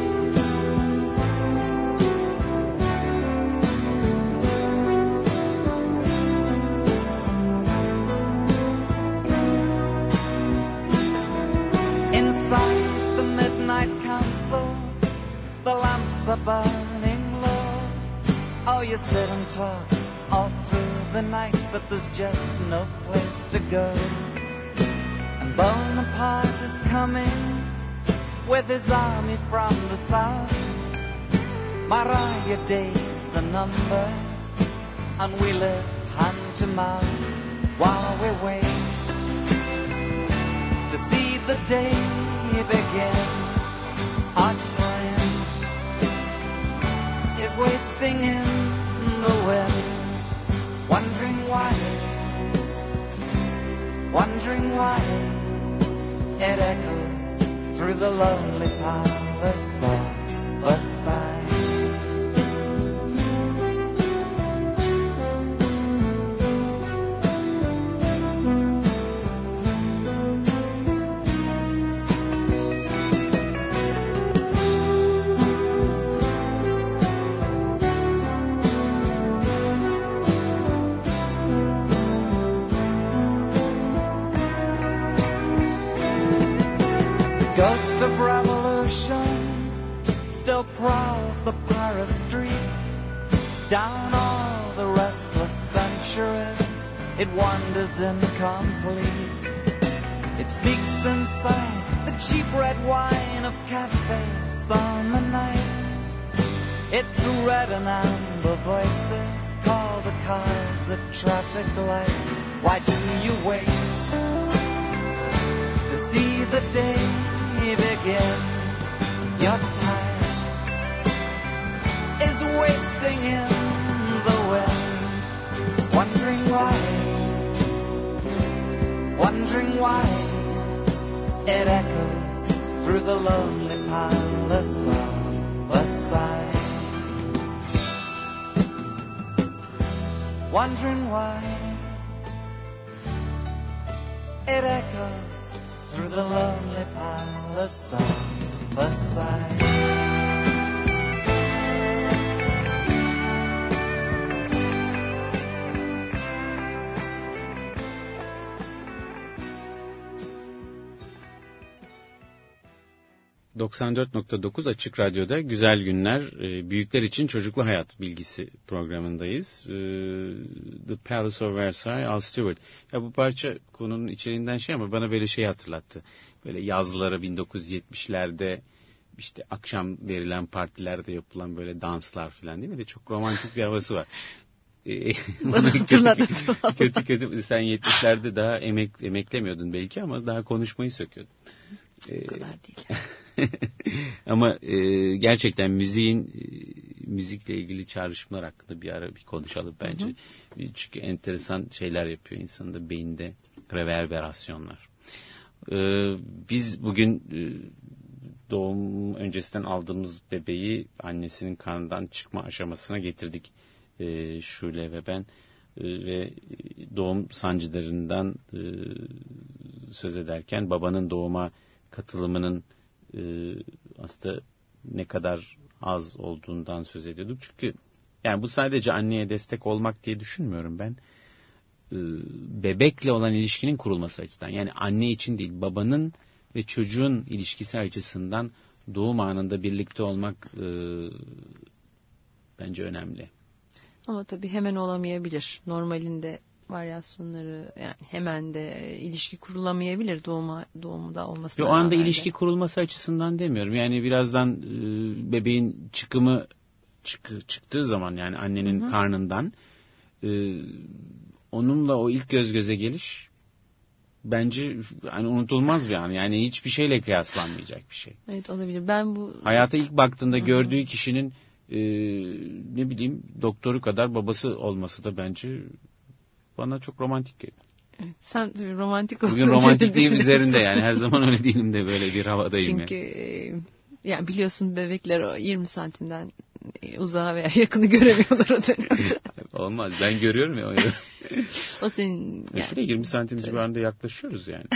Inside the midnight councils, the lamps are burning low. Oh, you sit and talk all through the night, but there's just no place to go. And Bonaparte is coming with his army from the south. Marat, your days are numbered, and we live hand to mouth while we wait to see the day begin. Our time is wasting in the wind, wondering why, wondering why it echoes through the lonely palace of Versailles. Ghost of revolution still prowls the Paris streets. Down all the restless centuries, it wanders incomplete. It speaks inside the cheap red wine of cafes, summer nights. Its red and amber voices call the cars at traffic lights. Why do you wait to see the day begin? Your time is wasting in the wind, wondering why, wondering why it echoes through the lonely palace of Versailles. Wondering why it echoes through the lonely palace of Versailles. doksan dört nokta dokuz Açık Radyo'da Güzel Günler, Büyükler için Çocuklu Hayat bilgisi programındayız. The Palace of Versailles, Al Stewart. Ya bu parça konunun içeriğinden şey ama bana böyle şey hatırlattı. Böyle yazları bin dokuz yüz yetmişlerde işte akşam verilen partilerde yapılan böyle danslar falan, değil mi? Ve çok romantik bir havası var. Bana hatırlattı. kötü kötü sen yetmişlerde daha emek emeklemiyordun belki ama daha konuşmayı söküyordun. O kadar değil. Ama e, gerçekten müziğin e, müzikle ilgili çağrışımlar hakkında bir ara bir konuşalım bence. Hı hı. Çünkü enteresan şeyler yapıyor insanın da beyinde, reverberasyonlar. Ee, biz bugün e, doğum öncesinden aldığımız bebeği annesinin karnından çıkma aşamasına getirdik. Ee, Şule ve ben ee, ve doğum sancılarından e, söz ederken babanın doğuma katılımının e, aslında ne kadar az olduğundan söz ediyorduk. Çünkü yani bu sadece anneye destek olmak diye düşünmüyorum ben. Ee, bebekle olan ilişkinin kurulması açısından, yani anne için değil, babanın ve çocuğun ilişkisi açısından doğum anında birlikte olmak e, bence önemli. Ama tabii hemen olamayabilir. Normalinde varyasyonları, yani hemen de ilişki kurulamayabilir doğuma, doğumda olmasına. O anda ilişki kurulması açısından demiyorum. Yani birazdan e, bebeğin çıkımı çık, çıktığı zaman, yani annenin hı hı. karnından e, onunla o ilk göz göze geliş bence hani unutulmaz bir an. Yani hiçbir şeyle kıyaslanmayacak bir şey. Evet, olabilir. Ben bu hayata ilk baktığında Hı-hı. gördüğü kişinin e, ne bileyim doktoru kadar babası olması da bence bana çok romantik geliyor. Evet, sen tabii romantik olduğunu Bugün romantikliğim üzerinde, yani her zaman öyle değilim de böyle bir havadayım. Çünkü yani. E, yani biliyorsun bebekler o yirmi santimden uzağa veya yakını göremiyorlar o dönemde. Olmaz, ben görüyorum ya. O senin yani. Şuraya yirmi santim civarında yaklaşıyoruz yani.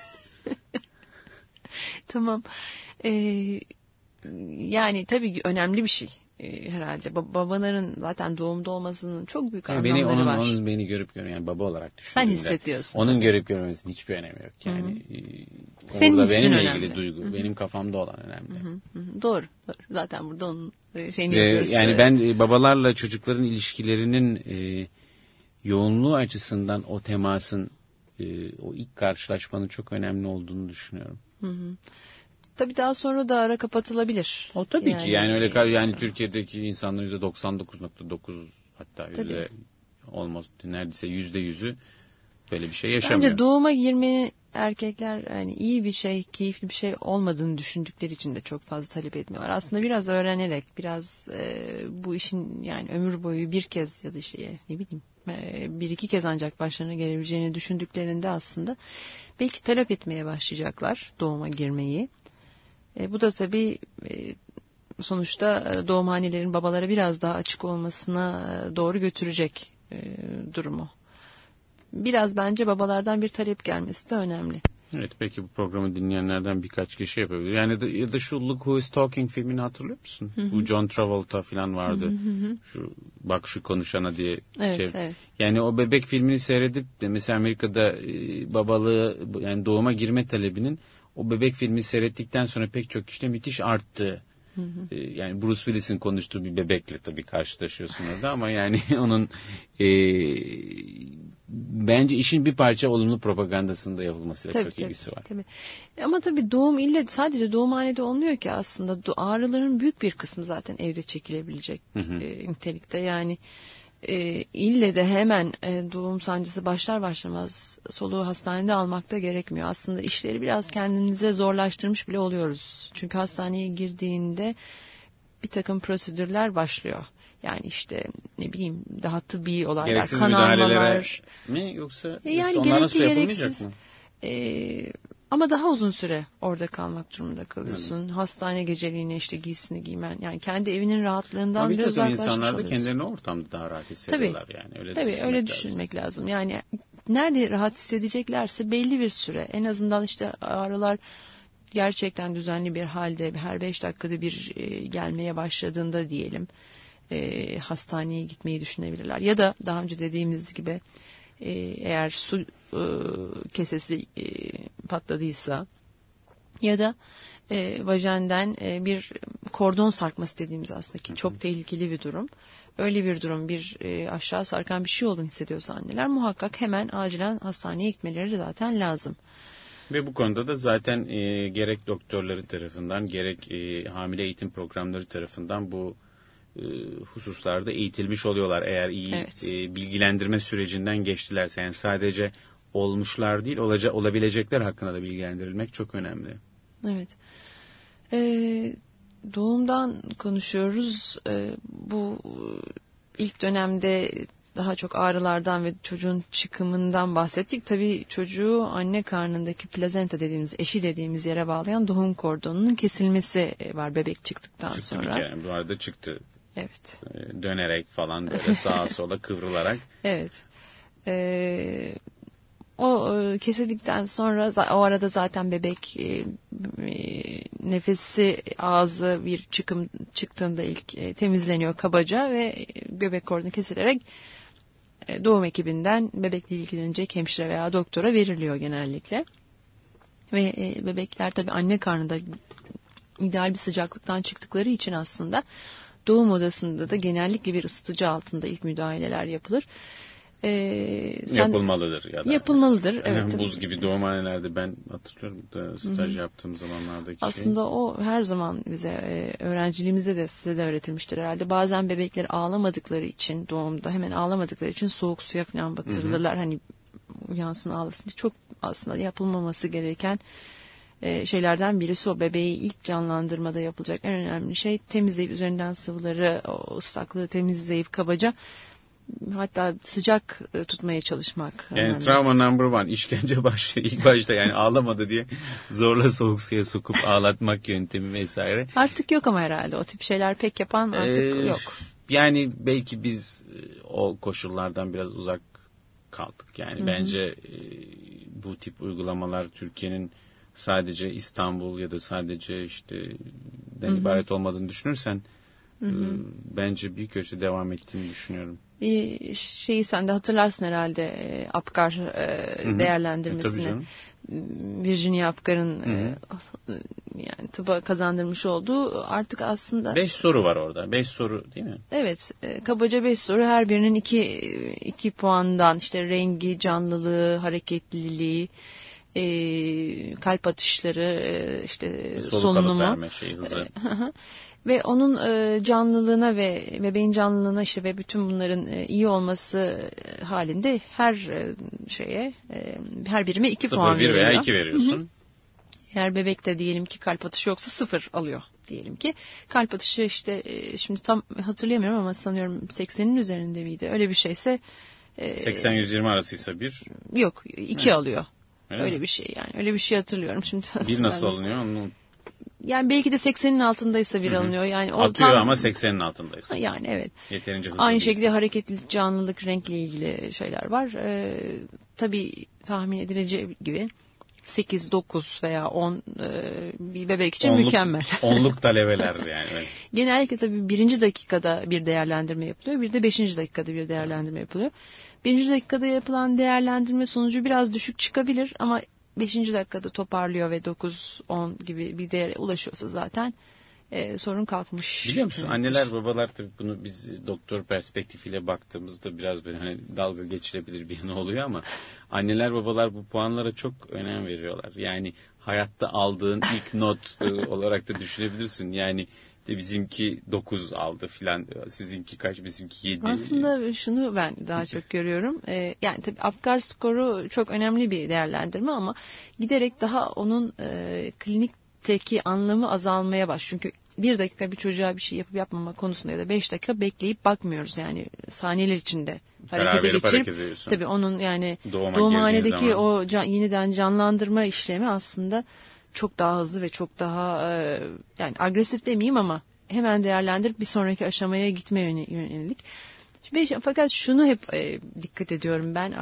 Tamam. Ee, yani tabii önemli bir şey ee, herhalde. Ba- babaların zaten doğumda olmasının çok büyük yani anlamları beni, onun, var. Onun beni görüp görüyor, yani baba olarak Sen düşündüğümde. hissediyorsun. Onun tabii. görüp görmemesinin hiçbir önemi yok. Yani senin orada benimle önemli. ilgili duygu, Hı-hı. benim kafamda olan önemli. Hı hı. Doğru, doğru. Zaten burada onun şeyini ee, yapıyoruz. Yani ben babalarla çocukların ilişkilerinin e, yoğunluğu açısından o temasın, e, o ilk karşılaşmanın çok önemli olduğunu düşünüyorum. Hı hı. Tabii daha sonra da ara kapatılabilir. O tabii yani, ki yani öyle yani e, Türkiye'deki insanların yüzde doksan dokuz nokta dokuz hatta yüzde olmaz neredeyse yüzde yüzü böyle bir şey yaşamıyor. Bence doğuma girmeyi erkekler yani iyi bir şey, keyifli bir şey olmadığını düşündükleri için de çok fazla talep etmiyorlar. Aslında biraz öğrenerek, biraz e, bu işin yani ömür boyu bir kez ya da işte ne bileyim e, bir iki kez ancak başlarına gelebileceğini düşündüklerinde aslında belki talep etmeye başlayacaklar doğuma girmeyi. E, bu da tabii e, sonuçta doğumhanelerin babalara biraz daha açık olmasına doğru götürecek e, durumu. Biraz bence babalardan bir talep gelmesi de önemli. Evet, belki bu programı dinleyenlerden birkaç kişi yapabilir. Yani da, ya da şu Look Who is Talking filmini hatırlıyor musun? Hı hı. Bu John Travolta falan vardı. Hı hı. Şu bak şu konuşana diye. Evet, şey. evet. Yani o bebek filmini seyredip de mesela Amerika'da e, babalığı yani doğuma girme talebinin o bebek filmi seyrettikten sonra pek çok kişide müthiş arttı. Hı hı. E, yani Bruce Willis'in konuştuğu bir bebekle tabii karşılaşıyorsun orada ama yani onun e, bence işin bir parça olumlu propagandasında yapılmasıyla tabii, çok tabii, ilgisi var. Tabii. Ama tabii doğum ille sadece doğumhanede olmuyor ki aslında. Ağrıların büyük bir kısmı zaten evde çekilebilecek hı hı. E, nitelikte. Yani e, ille de hemen e, doğum sancısı başlar başlamaz soluğu hastanede almak da gerekmiyor. Aslında işleri biraz kendimize zorlaştırmış bile oluyoruz. Çünkü hastaneye girdiğinde bir takım prosedürler başlıyor. Yani işte ne bileyim daha tıbbi olaylar, gereksiz kanalmalar mi yoksa e yani onlara gerekli gereksiz mı? E, ama daha uzun süre orada kalmak durumunda kalıyorsun. Evet. Hastane geceliğine işte giysini giymen, yani kendi evinin rahatlığından bile uzaklaşmış oluyorsun. İnsanlar da kendilerini ortamda daha rahat hissediyorlar tabii, yani. Öyle tabii düşünmek öyle lazım. düşünmek lazım. Yani nerede rahat hissedeceklerse belli bir süre, en azından işte ağrılar gerçekten düzenli bir halde her beş dakikada bir e, gelmeye başladığında diyelim. E, hastaneye gitmeyi düşünebilirler. Ya da daha önce dediğimiz gibi e, eğer su e, kesesi e, patladıysa ya da e, vajenden e, bir kordon sarkması dediğimiz aslında ki çok tehlikeli bir durum. Öyle bir durum, bir e, aşağı sarkan bir şey olduğunu hissediyorsa anneler muhakkak hemen acilen hastaneye gitmeleri zaten lazım. Ve bu konuda da zaten e, gerek doktorları tarafından gerek e, hamile eğitim programları tarafından bu hususlarda eğitilmiş oluyorlar eğer iyi evet. e, bilgilendirme sürecinden geçtilerse. Yani sadece olmuşlar değil olaca, olabilecekler hakkında da bilgilendirilmek çok önemli. Evet. Ee, doğumdan konuşuyoruz. Ee, bu ilk dönemde daha çok ağrılardan ve çocuğun çıkımından bahsettik. Tabii çocuğu anne karnındaki plazenta dediğimiz, eşi dediğimiz yere bağlayan doğum kordonunun kesilmesi var bebek çıktıktan çıktı sonra. Çıktı bir kere. Bu arada çıktı. Evet. Dönerek falan böyle sağa sola kıvrılarak. Evet. Ee, o e, kesildikten sonra o arada zaten bebek e, e, nefesi, ağzı bir çıkım çıktığında ilk e, temizleniyor kabaca ve e, göbek kordonu kesilerek e, doğum ekibinden bebekle ilgilenecek hemşire veya doktora veriliyor genellikle. Ve e, bebekler tabii anne karnında ideal bir sıcaklıktan çıktıkları için aslında doğum odasında da genellikle bir ısıtıcı altında ilk müdahaleler yapılır. Ee, sen, yapılmalıdır ya da. Yapılmalıdır. Yani evet. Buz gibi doğumhanelerde ben hatırlıyorum da staj Hı-hı. yaptığım zamanlardaki Aslında şey. o her zaman bize e, öğrenciliğimizde de size de öğretilmiştir herhalde. Bazen bebekler ağlamadıkları için doğumda hemen ağlamadıkları için soğuk suya falan batırılırlar. Hı-hı. Hani uyansın ağlasın diye. Çok aslında yapılmaması gereken e, şeylerden birisi o. Bebeği ilk canlandırmada yapılacak en önemli şey temizleyip üzerinden sıvıları, o ıslaklığı temizleyip kabaca, hatta sıcak tutmaya çalışmak. Yani önemli. travma number one, işkence başlıyor ilk başta, yani ağlamadı diye zorla soğuk suya sokup ağlatmak yöntemi vesaire. Artık yok ama herhalde o tip şeyler pek yapan artık ee, yok. Yani belki biz o koşullardan biraz uzak kaldık. Yani Hı-hı. bence e, bu tip uygulamalar Türkiye'nin sadece İstanbul ya da sadece işte den Hı-hı. ibaret olmadığını düşünürsen e, bence büyük ölçüde devam ettiğini düşünüyorum. Şeyi sen de hatırlarsın herhalde, Apgar e, değerlendirmesini. E, Virginia Apgar'ın e, yani tıba kazandırmış olduğu, artık aslında beş soru var orada. Beş soru değil mi? Evet. E, kabaca beş soru, her birinin iki, iki puandan, işte rengi, canlılığı, hareketliliği, e, kalp atışları, e, işte soluk solunumu. verme şeyi, hızı. Ve onun e, canlılığına ve bebeğin canlılığına işte ve bütün bunların e, iyi olması halinde her e, şeye e, her birime iki puan veriliyor. sıfır, bir veya iki veriyorsun. Hı-hı. Eğer bebekte diyelim ki kalp atışı yoksa sıfır alıyor diyelim ki. Kalp atışı işte e, şimdi tam hatırlayamıyorum ama sanıyorum seksenin üzerinde miydi? Öyle bir şeyse. E, seksen yüz yirmi arasıysa bir. Yok, iki Hı. alıyor. Öyle, öyle mi? bir şey yani. Öyle bir şey hatırlıyorum şimdi. Bir nasıl alınıyor onu? Yani belki de seksenin altındaysa bir Hı-hı. alınıyor. Yani o atıyor tam, ama seksenin altındaysa. Yani evet. Yeterince hızlı Aynı değilse. şekilde hareketlilik, canlılık, renkle ilgili şeyler var. Ee, tabii tahmin edileceği gibi sekiz, dokuz veya on e, bir bebek için onluk, mükemmel. Onluk talebeler yani. Evet. Genellikle tabii birinci dakikada bir değerlendirme yapılıyor. Bir de beşinci dakikada bir değerlendirme yapılıyor. Birinci dakikada yapılan değerlendirme sonucu biraz düşük çıkabilir ama beşinci dakikada toparlıyor ve dokuz on gibi bir değere ulaşıyorsa zaten e, sorun kalkmış. Biliyor musun, anneler babalar tabii bunu biz doktor perspektifiyle baktığımızda biraz böyle hani dalga geçilebilir bir yanı oluyor ama anneler babalar bu puanlara çok önem veriyorlar. Yani hayatta aldığın ilk not olarak da düşünebilirsin. Yani de bizimki dokuz aldı filan, sizinki kaç, bizimki yedi. Aslında şunu ben daha çok görüyorum. Ee, yani tabii Apgar skoru çok önemli bir değerlendirme ama giderek daha onun e, klinikteki anlamı azalmaya başlıyor. Çünkü bir dakika bir çocuğa bir şey yapıp yapmama konusunda ya da beş dakika bekleyip bakmıyoruz. Yani saniyeler içinde harekete geçirip hareket tabii onun yani Doğuma doğumhanedeki o can, yeniden canlandırma işlemi aslında çok daha hızlı ve çok daha e, yani agresif demeyeyim ama hemen değerlendirip bir sonraki aşamaya gitmeye yönelik. Ve, fakat şunu hep e, dikkat ediyorum ben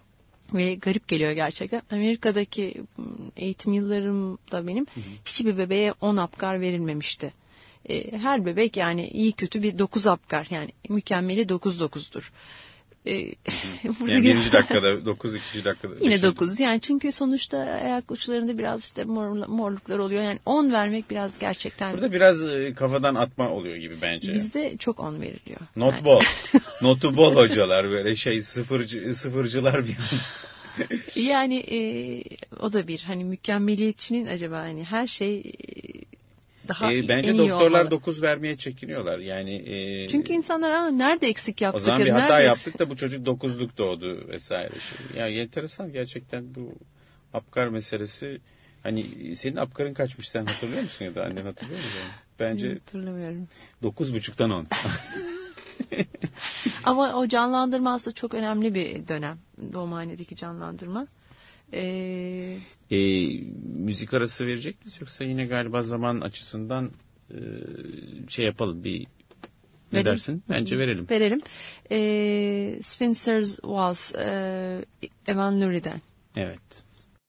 ve garip geliyor gerçekten. Amerika'daki eğitim yıllarımda benim hı hı. hiçbir bebeğe on apgar verilmemişti. E, her bebek yani iyi kötü bir dokuz apgar, yani mükemmeli dokuz dokuzdur. yani birinci dakikada dokuz, ikinci dakikada yine dokuz. Yani çünkü sonuçta ayak uçlarında biraz işte mor, morluklar oluyor. Yani on vermek biraz gerçekten. Burada biraz kafadan atma oluyor gibi bence. Bizde çok on veriliyor. Not yani. bol. Notu bol hocalar böyle şey sıfırcı, sıfırcılar bir an. Yani e, o da bir hani mükemmeliyetçinin acaba hani her şey e, daha e, bence en doktorlar dokuz vermeye çekiniyorlar. Yani e, çünkü insanlar ama nerede eksik yaptık? O zaman bir hata nerede yaptık eksik... da bu çocuk dokuzluk doğdu vesaire. Ya yani enteresan gerçekten bu apgar meselesi. Hani senin apgarın kaçmış, sen hatırlıyor musun ya da annen hatırlıyor mu? Bence hatırlamıyorum. dokuz buçuktan on. Ama o canlandırma aslında çok önemli bir dönem. Doğumhanedeki canlandırma. Ee, e, müzik arası verecek miyiz? Yoksa yine galiba zaman açısından e, şey yapalım bir... Ne verelim. Dersin? Bence verelim. Verelim. E, Spinster's Waltz, e, Evan Lurie'den. Evet.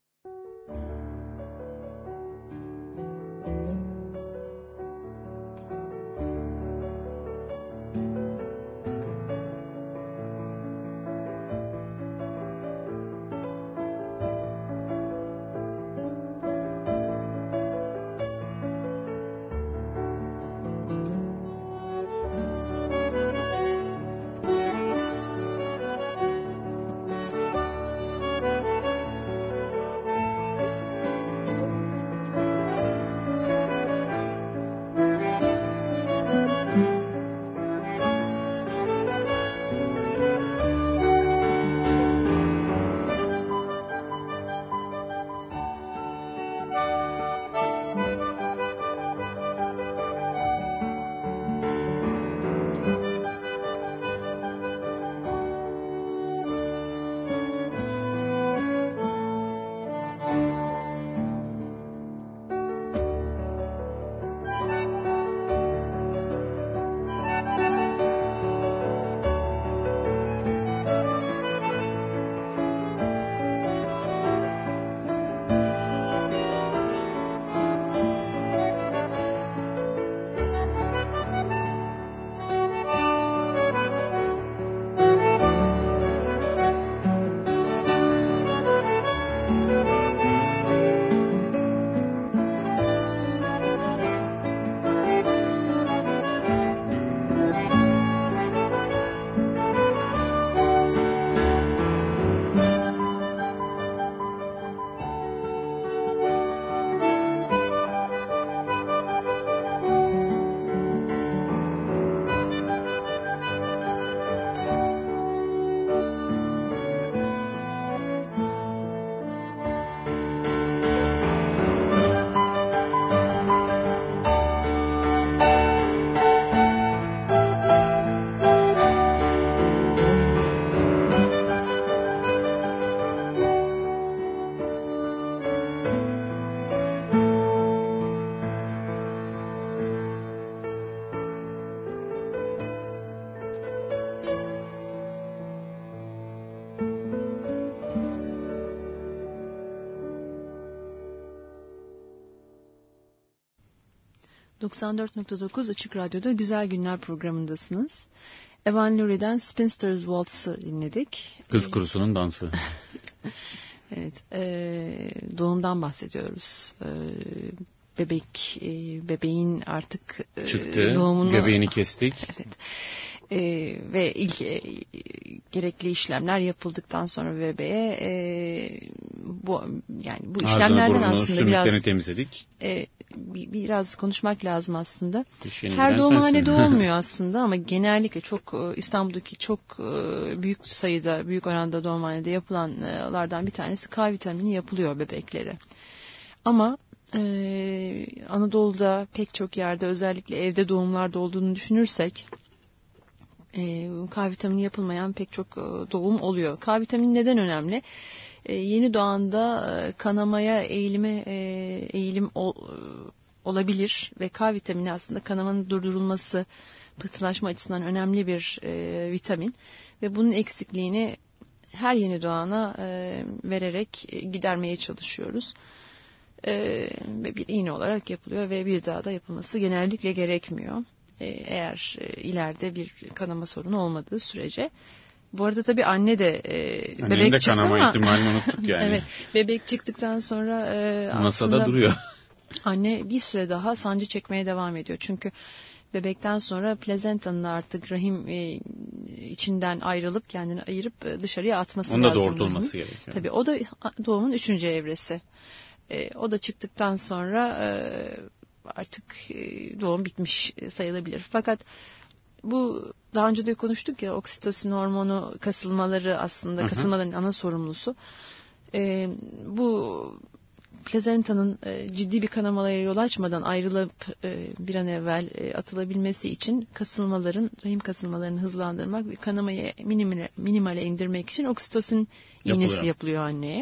doksan dört nokta dokuz Açık Radyo'da Güzel Günler programındasınız. Evan Lurie'den Spinster's Waltz'ı dinledik. Kız kurusunun dansı. Evet, e, doğumdan bahsediyoruz. E, bebek, e, bebeğin artık e, çıktı, doğumunu... göbeğini kestik. Evet. E, ve ilk e, gerekli işlemler yapıldıktan sonra bebeğe e, bu yani bu işlemlerden Ağzını, aslında biraz temizledik. E, biraz konuşmak lazım aslında. Düşünün Her doğumhanede olmuyor aslında ama genellikle çok İstanbul'daki çok büyük sayıda, büyük oranda doğumhanede yapılanlardan bir tanesi K vitamini yapılıyor bebeklere. Ama e, Anadolu'da pek çok yerde özellikle evde doğumlarda olduğunu düşünürsek e, K vitamini yapılmayan pek çok doğum oluyor. K vitamini neden önemli? E, yeni doğanda kanamaya eğilime e, eğilim ol, olabilir ve K vitamini aslında kanamanın durdurulması, pıhtılaşma açısından önemli bir e, vitamin ve bunun eksikliğini her yeni doğana e, vererek e, gidermeye çalışıyoruz. E, ve bir iğne olarak yapılıyor ve bir daha da yapılması genellikle gerekmiyor. E, eğer e, ileride bir kanama sorunu olmadığı sürece. Bu arada tabii anne de e, bebek de çıktı kanama ama ihtimalini unuttuk yani. evet, bebek çıktıktan sonra e, masada aslında duruyor. Anne bir süre daha sancı çekmeye devam ediyor. Çünkü bebekten sonra plazentanın artık rahim e, içinden ayrılıp kendini ayırıp e, dışarıya atması Onda lazım. Onda doğurtulması gerekiyor. Tabii o da doğumun üçüncü evresi. E, o da çıktıktan sonra e, artık e, doğum bitmiş sayılabilir. Fakat bu daha önce de konuştuk ya, oksitosin hormonu kasılmaları aslında, hı hı. kasılmaların ana sorumlusu. E, bu plazentanın e, ciddi bir kanamalara yol açmadan ayrılıp e, bir an evvel e, atılabilmesi için kasılmaların, rahim kasılmalarını hızlandırmak ve kanamayı minimale, minimale indirmek için oksitosin iğnesi Yapılıyor. yapılıyor anneye.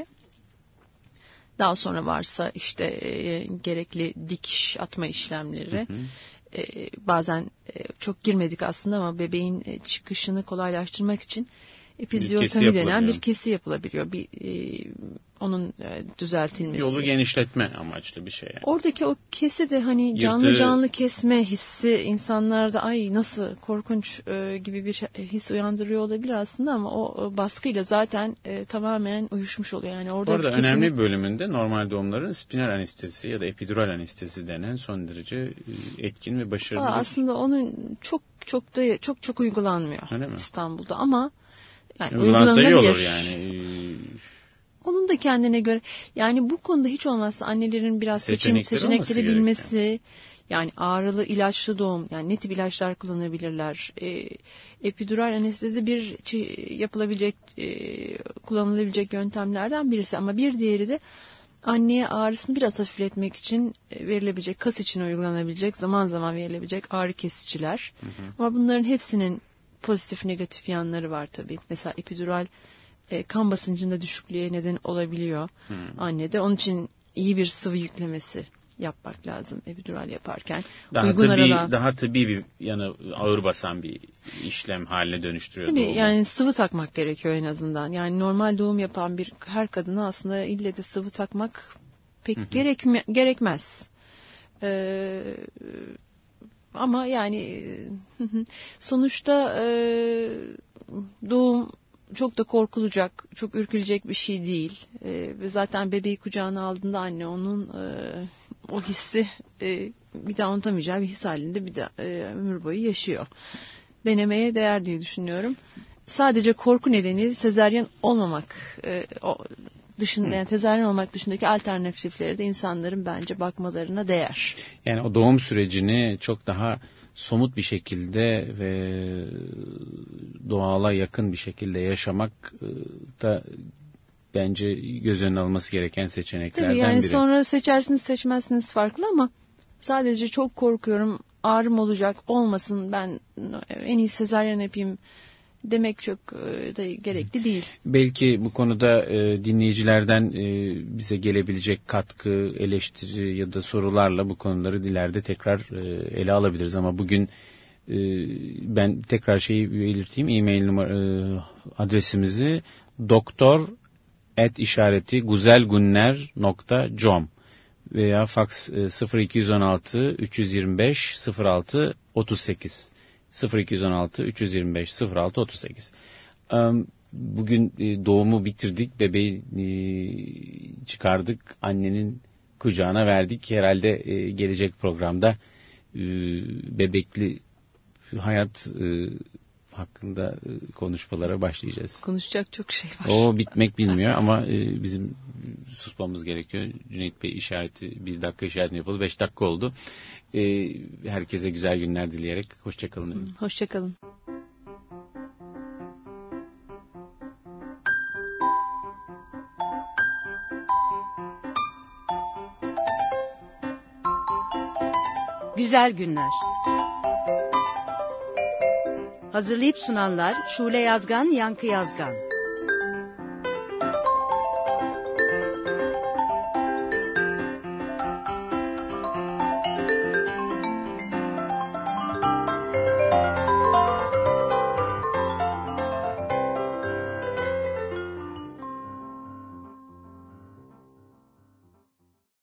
Daha sonra varsa işte e, gerekli dikiş atma işlemleri. Hı hı. E, bazen e, çok girmedik aslında ama bebeğin e, çıkışını kolaylaştırmak için epiziotomi denen bir kesi yapılabiliyor. Bir e, onun e, düzeltilmesi. Yolu genişletme amaçlı bir şey. Yani. Oradaki o kesi de hani canlı Yırtı... canlı kesme hissi insanlarda ay nasıl korkunç e, gibi bir his uyandırıyor olabilir aslında ama o e, baskıyla zaten e, tamamen uyuşmuş oluyor. Yani orada Orada kesin... önemli bir bölümünde normal doğumların spinal anestezi ya da epidural anestezi denen son derece e, etkin ve başarılı. Aa, aslında onun çok çok da çok çok uygulanmıyor İstanbul'da ama yani uygulansa iyi olur yani. Onun da kendine göre yani bu konuda hiç olmazsa annelerin biraz seçim seçenekleri bilmesi yani ağrılı ilaçlı doğum yani ne tip ilaçlar kullanabilirler. E, epidural anestezi bir yapılabilecek e, kullanılabilecek yöntemlerden birisi ama bir diğeri de anneye ağrısını biraz hafifletmek için verilebilecek kas için uygulanabilecek zaman zaman verilebilecek ağrı kesiciler. Hı hı. Ama bunların hepsinin pozitif negatif yanları var tabii. Mesela epidural e, kan basıncında düşüklüğe neden olabiliyor hmm. annede. Onun için iyi bir sıvı yüklemesi yapmak lazım epidural yaparken. Daha Uygun tabii, arada, daha tabii bir yanı ağır basan bir işlem haline dönüştürüyor. Tabii doğumu. Yani sıvı takmak gerekiyor en azından. Yani normal doğum yapan bir her kadına aslında ille de sıvı takmak pek gerekme, gerekmez. Ee, Ama yani sonuçta e, doğum çok da korkulacak, çok ürkülecek bir şey değil. E, ve zaten bebeği kucağına aldığında anne onun e, o hissi e, bir daha unutamayacağı bir his halinde bir daha e, ömür boyu yaşıyor. Denemeye değer diye düşünüyorum. Sadece korku nedeni sezaryen olmamak e, o, dışında yani sezaryen olmak dışındaki alternatiflere de insanların bence bakmalarına değer. Yani o doğum sürecini çok daha somut bir şekilde ve doğala yakın bir şekilde yaşamak da bence göz önüne alınması gereken seçeneklerden Tabii yani biri. Sonra seçersiniz seçmezsiniz farklı ama sadece çok korkuyorum ağrım olacak olmasın ben en iyi sezaryen yapayım demek çok da gerekli değil. Belki bu konuda e, dinleyicilerden e, bize gelebilecek katkı, eleştiri ya da sorularla bu konuları ileride tekrar e, ele alabiliriz. Ama bugün e, ben tekrar şeyi belirteyim. E-mail numara, e, adresimizi doktor et işareti guzelgunner nokta com veya fax e, sıfır iki on altı üç yüz yirmi beş sıfır altı otuz sekiz. sıfır iki on altı üç yüz yirmi beş sıfır altı otuz sekiz. Bugün doğumu bitirdik, bebeği çıkardık, annenin kucağına verdik. Herhalde gelecek programda bebekli hayat hakkında konuşmalara başlayacağız. Konuşacak çok şey var. O bitmek bilmiyor ama bizim susmamız gerekiyor. Cüneyt Bey işareti bir dakika işaretini yapalım. Beş dakika oldu. Herkese güzel günler dileyerek hoşçakalın. Hoşçakalın. Güzel günler. Hazırlayıp sunanlar Şule Yazgan, Yankı Yazgan.